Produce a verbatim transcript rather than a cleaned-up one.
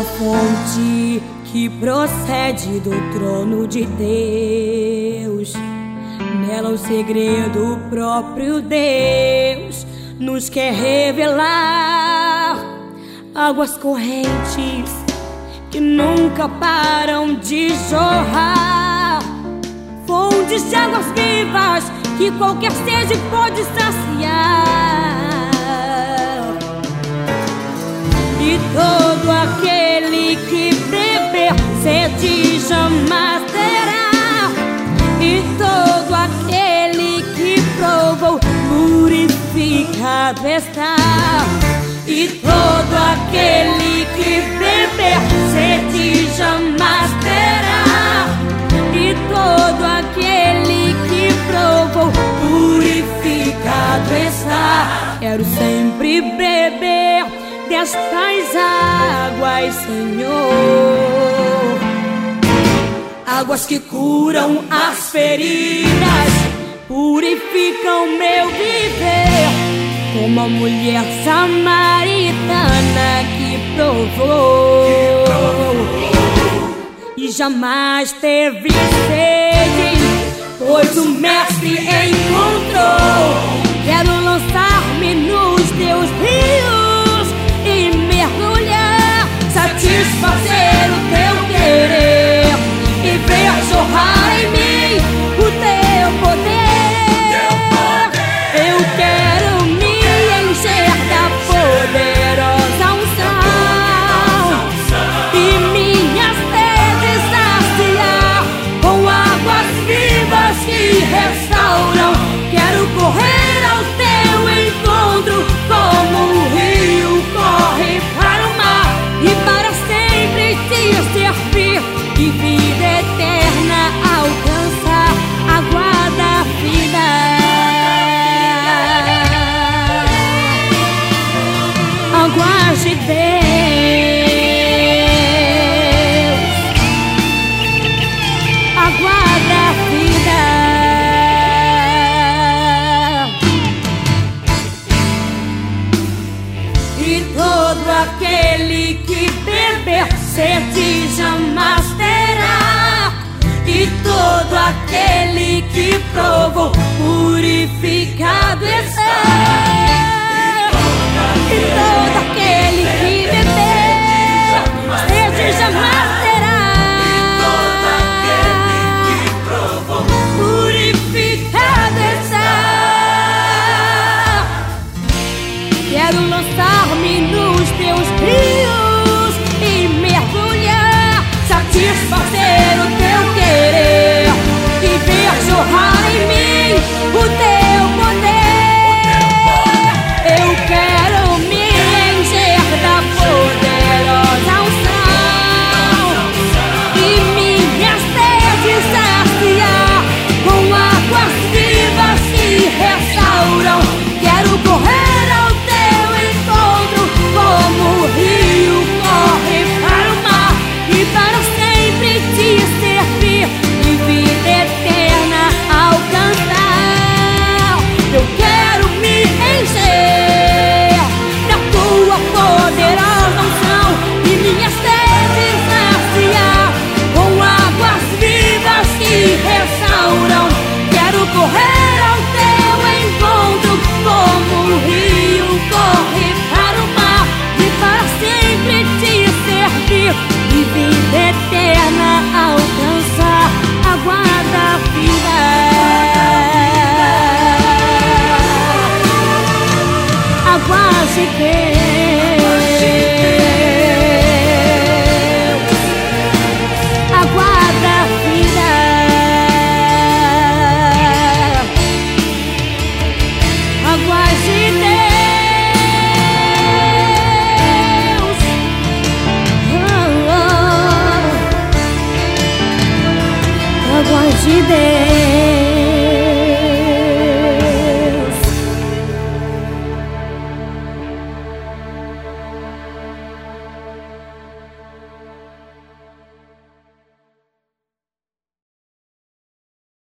a fonte que procede do trono de Deus. Nela o segredo, o próprio Deus nos quer revelar. Águas correntes que nunca param de jorrar, fontes de águas vivas que qualquer sede pode saciar. E todo aquele que beber sede jamais terá. E todo aquele que provou purificado está. E todo aquele que beber sede jamais terá. E todo aquele que provou purificado está. Quero sempre beber destas águas, Senhor. Águas que curam as feridas, purificam meu viver, como a mulher samaritana que provou e jamais teve sede, pois o Mestre encontrou. Quero lançar-me nos teus rios e mergulhar, satisfazer o teu querer e ver jorrar em mim o teu poder. Eu quero me encher da poderosa unção e minha sede saciar com águas vivas que restauram. Quero correr ao teu encontro como o rio corre para o mar, e para sempre te servir e vida eterna alcançar. Água da vida, águas de Deus, água da vida. E todo aquele que beber sede jamais terá. E todo aquele que provou purificado está. E todo aquele que beber sede jamais terá. Purificado está. Quero lançar-me nos teus rios e mergulhar, satisfazer o teu querer e ver jorrar em mim o teu poder. Eu quero me encher da poderosa unção e minha sede saciar com águas vivas que restauram. Quero correr ao teu encontro como o rio corre para o mar, e para sempre te servir e vida eterna alcançar. Eu quero me encher da tua poderosa unção e minha sede saciar com águas vivas que restauram. Quero correr ao teu encontro como o rio corre para o mar, e para sempre te servir e vida eterna alcançar. Água da vida, águas de Deus, água da vida, águas de Deus, oh, oh. Águas de Deus.